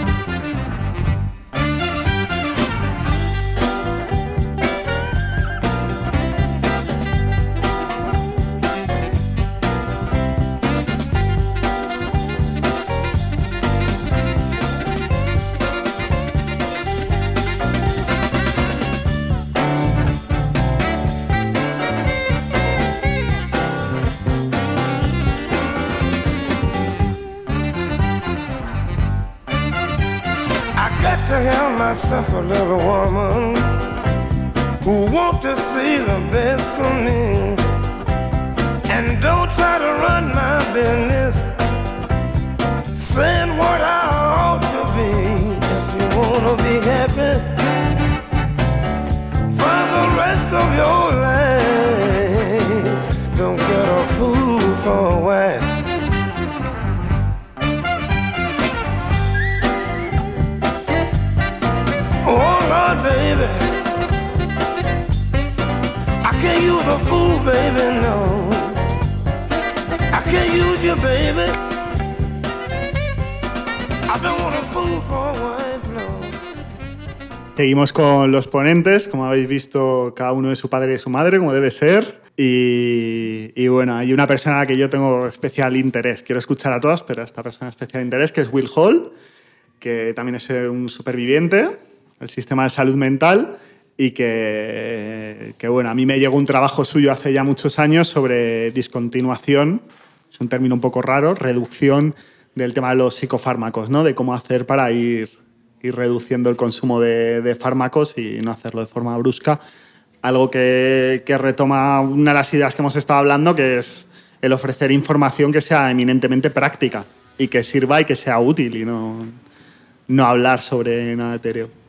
To have myself a little woman who want to see the best for me, and don't try to run my business saying what I ought to be. If you wanna be happy for the rest of your life, don't get a fool for a while. Oh Lord, baby, I can't use a fool, baby, no. I can't use you, baby. I don't want a fool for a wife, no. Seguimos con los ponentes, como habéis visto, cada uno de su padre y su madre, como debe ser. Y, y bueno, hay una persona a la que yo tengo especial interés. Quiero escuchar a todas, pero esta persona de especial interés, que es Will Hall, que también es un superviviente el sistema de salud mental y que, que, bueno, a mí me llegó un trabajo suyo hace ya muchos años sobre discontinuación, es un término un poco raro, reducción del tema de los psicofármacos, ¿no? De cómo hacer para ir, ir reduciendo el consumo de, de fármacos y no hacerlo de forma brusca. Algo que, que retoma una de las ideas que hemos estado hablando, que es el ofrecer información que sea eminentemente práctica y que sirva y que sea útil y no, no hablar sobre nada etéreo.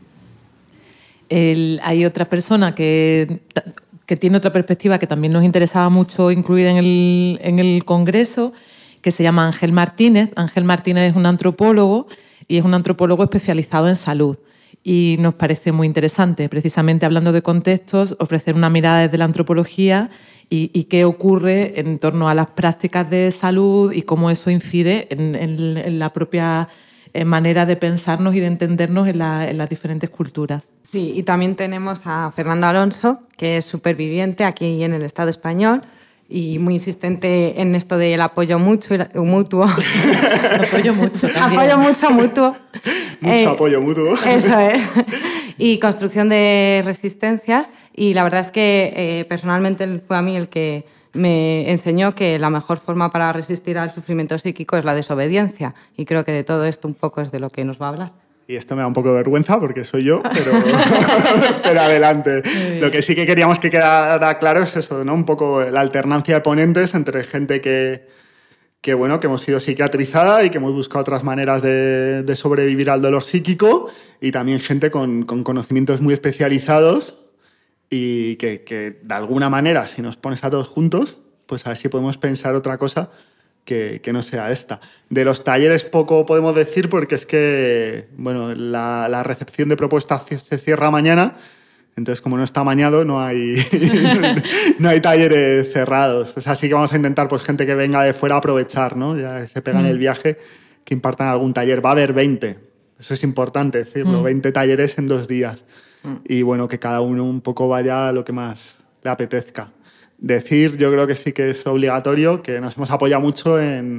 El, hay otra persona que, que tiene otra perspectiva que también nos interesaba mucho incluir en el, en el Congreso, que se llama Ángel Martínez. Ángel Martínez es un antropólogo y es un antropólogo especializado en salud. Y nos parece muy interesante, precisamente hablando de contextos, ofrecer una mirada desde la antropología y, y qué ocurre en torno a las prácticas de salud y cómo eso incide en, en, en la propia manera de pensarnos y de entendernos en, la, en las diferentes culturas. Sí, y también tenemos a Fernando Alonso, que es superviviente aquí en el Estado español y muy insistente en esto del apoyo mucho, mutuo. apoyo mucho también. Apoyo mucho mutuo. Mucho eh, apoyo mutuo. Eso es. Y construcción de resistencias. Y la verdad es que eh, personalmente fue a mí el que me enseñó que la mejor forma para resistir al sufrimiento psíquico es la desobediencia. Y creo que de todo esto un poco es de lo que nos va a hablar. Y esto me da un poco de vergüenza porque soy yo, pero, pero adelante. Lo que sí que queríamos que quedara claro es eso, ¿no? Un poco la alternancia de ponentes entre gente que, que, bueno, que hemos sido psiquiatrizada y que hemos buscado otras maneras de, de sobrevivir al dolor psíquico, y también gente con, con conocimientos muy especializados y que, que, de alguna manera, si nos pones a todos juntos, pues a ver si podemos pensar otra cosa Que, que no sea esta. De los talleres poco podemos decir porque es que, bueno, la, la recepción de propuestas se cierra mañana, entonces como no está amañado no hay, no hay talleres cerrados. O sea, sí que vamos a intentar, pues, gente que venga de fuera a aprovechar, ¿no? Ya se pegan mm. el viaje, que impartan algún taller. Va a haber veinte, eso es importante decirlo, mm. veinte talleres en dos días. Mm. Y bueno, que cada uno un poco vaya a lo que más le apetezca. Decir, yo creo que sí que es obligatorio, que nos hemos apoyado mucho en,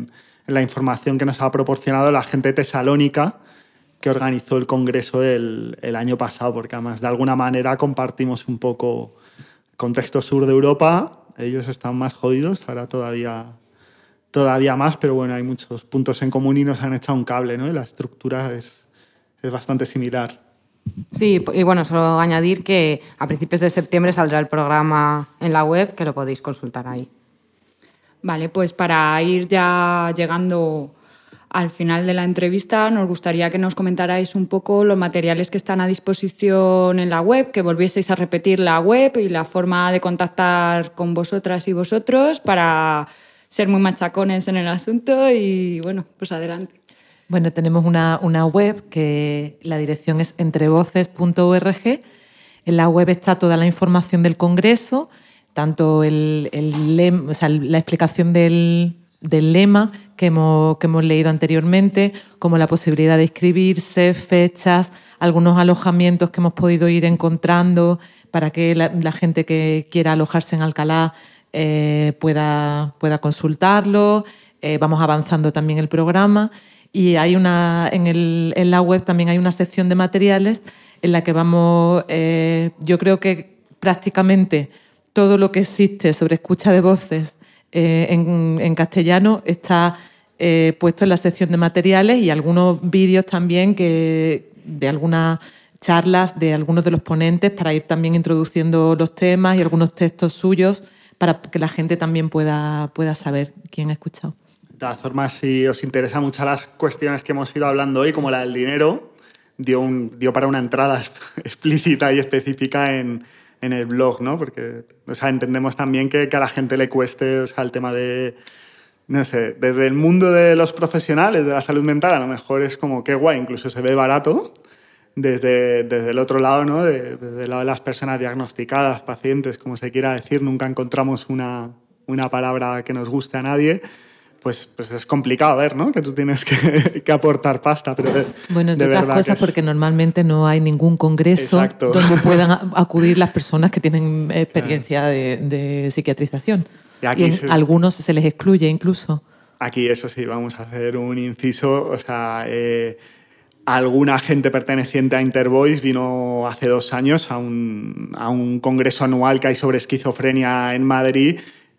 en la información que nos ha proporcionado la gente de Tesalónica, que organizó el congreso el, el año pasado, porque además de alguna manera compartimos un poco el contexto sur de Europa. Ellos están más jodidos, ahora todavía, todavía más, pero bueno, hay muchos puntos en común y nos han echado un cable, ¿no? Y la estructura es, es bastante similar. Sí, y bueno, solo añadir que a principios de septiembre saldrá el programa en la web, que lo podéis consultar ahí. Vale, pues para ir ya llegando al final de la entrevista, nos gustaría que nos comentarais un poco los materiales que están a disposición en la web, que volvieseis a repetir la web y la forma de contactar con vosotras y vosotros para ser muy machacones en el asunto y, bueno, pues adelante. Bueno, tenemos una, una web que la dirección es entrevoces punto org. En la web está toda la información del congreso, tanto el, el lema, o sea, la explicación del, del lema que hemos, que hemos leído anteriormente, como la posibilidad de inscribirse, fechas, algunos alojamientos que hemos podido ir encontrando para que la, la gente que quiera alojarse en Alcalá eh, pueda, pueda consultarlo. Eh, vamos avanzando también el programa. Y hay una, en, el, en la web también hay una sección de materiales en la que vamos, eh, yo creo que prácticamente todo lo que existe sobre escucha de voces eh, en, en castellano está eh, puesto en la sección de materiales y algunos vídeos también que, de algunas charlas de algunos de los ponentes para ir también introduciendo los temas y algunos textos suyos para que la gente también pueda, pueda saber quién ha escuchado. De todas formas, si os interesan mucho las cuestiones que hemos ido hablando hoy, como la del dinero, dio, un, dio para una entrada explícita y específica en, en el blog, ¿no? Porque, o sea, entendemos también que, que a la gente le cueste, o sea, el tema de, no sé, desde el mundo de los profesionales de la salud mental, a lo mejor es como qué guay, incluso se ve barato. Desde, desde el otro lado, ¿no? De, desde el lado de las personas diagnosticadas, pacientes, como se quiera decir, nunca encontramos una, una palabra que nos guste a nadie. Pues, pues es complicado ver, ¿no? Que tú tienes que, que aportar pasta. Pero de, bueno, entre de otras cosas, es... porque normalmente no hay ningún congreso Exacto. donde puedan acudir las personas que tienen experiencia de, de psiquiatrización. Y, aquí y en se... algunos se les excluye incluso. Aquí, eso sí, vamos a hacer un inciso. O sea, eh, alguna gente perteneciente a Intervoice vino hace dos años a un, a un congreso anual que hay sobre esquizofrenia en Madrid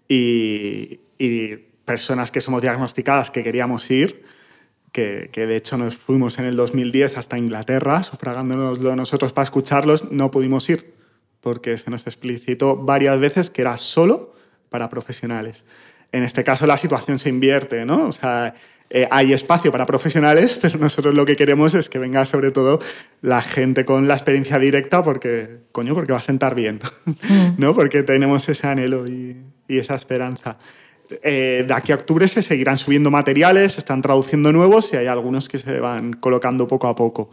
y... y personas que somos diagnosticadas que queríamos ir, que, que de hecho nos fuimos en el dos mil diez hasta Inglaterra, sufragándonoslo nosotros para escucharlos, no pudimos ir, porque se nos explicitó varias veces que era solo para profesionales. En este caso la situación se invierte, ¿no? O sea, eh, hay espacio para profesionales, pero nosotros lo que queremos es que venga sobre todo la gente con la experiencia directa, porque, coño, porque va a sentar bien, ¿no? Porque tenemos ese anhelo y, y esa esperanza. Eh, de aquí a octubre se seguirán subiendo materiales, se están traduciendo nuevos y hay algunos que se van colocando poco a poco.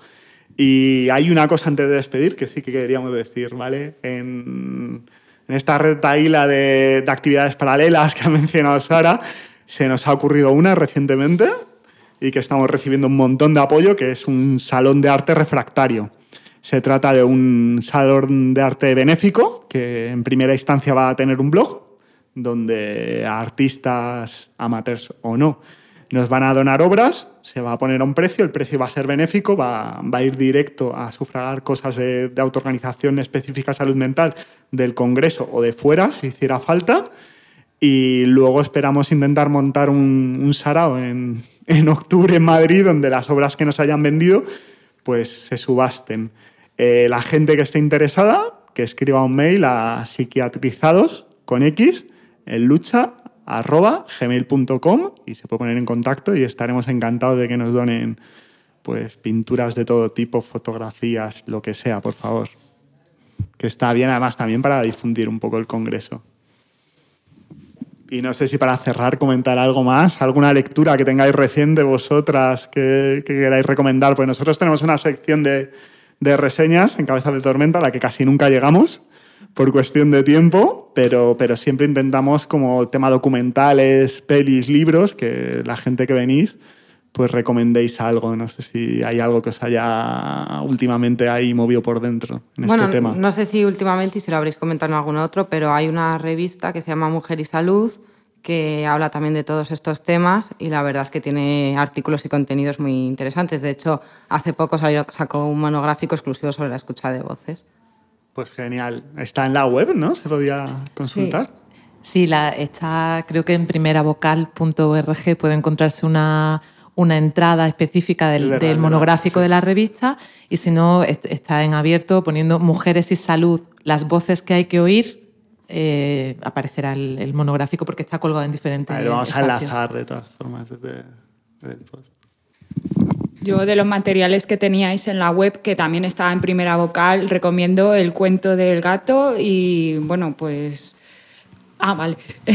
Y hay una cosa antes de despedir que sí que queríamos decir, ¿vale? En, en esta retaíla de, de actividades paralelas que ha mencionado Sara, se nos ha ocurrido una recientemente y que estamos recibiendo un montón de apoyo, que es un salón de arte refractario. Se trata de un salón de arte benéfico que en primera instancia va a tener un blog donde artistas, amateurs o no, nos van a donar obras, se va a poner a un precio, el precio va a ser benéfico, va, va a ir directo a sufragar cosas de, de autoorganización específica salud mental del Congreso o de fuera, si hiciera falta, y luego esperamos intentar montar un, un sarao en, en octubre en Madrid, donde las obras que nos hayan vendido pues se subasten. Eh, la gente que esté interesada, que escriba un mail a psiquiatrizados con X en lucha arroba gmail punto com y se puede poner en contacto y estaremos encantados de que nos donen pues pinturas de todo tipo, fotografías, lo que sea, por favor. Que está bien además también para difundir un poco el congreso. Y no sé si para cerrar comentar algo más, alguna lectura que tengáis reciente vosotras que, que queráis recomendar, pues nosotros tenemos una sección de, de reseñas en Cabezas de Tormenta a la que casi nunca llegamos por cuestión de tiempo, pero, pero siempre intentamos como tema documentales, pelis, libros, que la gente que venís pues recomendéis algo. No sé si hay algo que os haya últimamente ahí movido por dentro en bueno, este tema. No sé si últimamente y si lo habréis comentado en algún otro, pero hay una revista que se llama Mujer y Salud, que habla también de todos estos temas y la verdad es que tiene artículos y contenidos muy interesantes. De hecho, hace poco salió, sacó un monográfico exclusivo sobre la escucha de voces. Pues genial. Está en la web, ¿no? Se podía consultar. Sí. Sí, la, está, creo que en primeravocal punto org puede encontrarse una, una entrada específica del, verdad, del monográfico verdad, sí. de la revista, y si no, está en abierto poniendo Mujeres y Salud, las voces que hay que oír, eh, aparecerá el, el monográfico porque está colgado en diferentes Ahí lo vamos espacios. a enlazar de todas formas desde, desde el post. Yo, de los materiales que teníais en la web, que también estaba en Primera Vocal, recomiendo El cuento del gato y, bueno, pues... Ah, vale.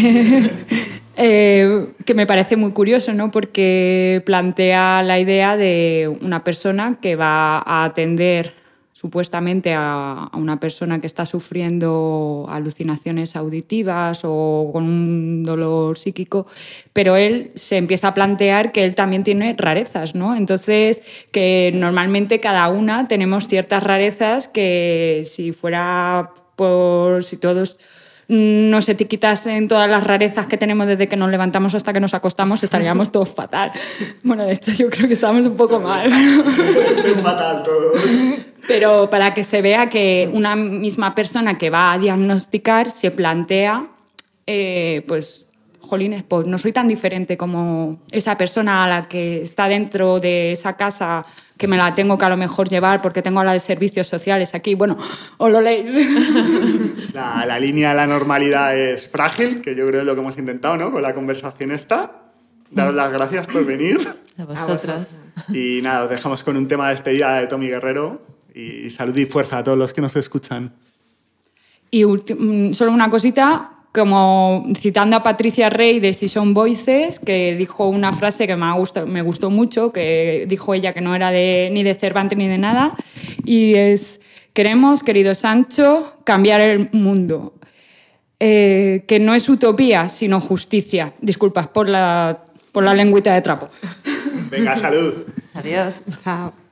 eh, que me parece muy curioso, ¿no? Porque plantea la idea de una persona que va a atender supuestamente a, a una persona que está sufriendo alucinaciones auditivas o con un dolor psíquico, pero él se empieza a plantear que él también tiene rarezas, ¿no? Entonces, que normalmente cada una tenemos ciertas rarezas que si fuera por... si todos... nos etiquetasen todas las rarezas que tenemos desde que nos levantamos hasta que nos acostamos, estaríamos todos fatal. Bueno, de hecho yo creo que estamos un poco mal. Estoy fatal todo. Pero para que se vea que una misma persona que va a diagnosticar se plantea, eh, pues, jolines, pues no soy tan diferente como esa persona a la que está dentro de esa casa, que me la tengo que a lo mejor llevar porque tengo a la de servicios sociales aquí. Bueno, os lo leéis. La, la línea de la normalidad es frágil, que yo creo es lo que hemos intentado, ¿no? Con la conversación esta. Daros las gracias por venir. A vosotras. Y nada, os dejamos con un tema de despedida de Tommy Guerrero. Y salud y fuerza a todos los que nos escuchan. Y ulti- solo una cosita, como citando a Patricia Rey de Season Voices, que dijo una frase que me, ha gustado, me gustó mucho, que dijo ella que no era de, ni de Cervantes ni de nada, y es: queremos, querido Sancho, cambiar el mundo. Eh, que no es utopía, sino justicia. Disculpas por la, por la lengüita de trapo. Venga, salud. Adiós. Chao.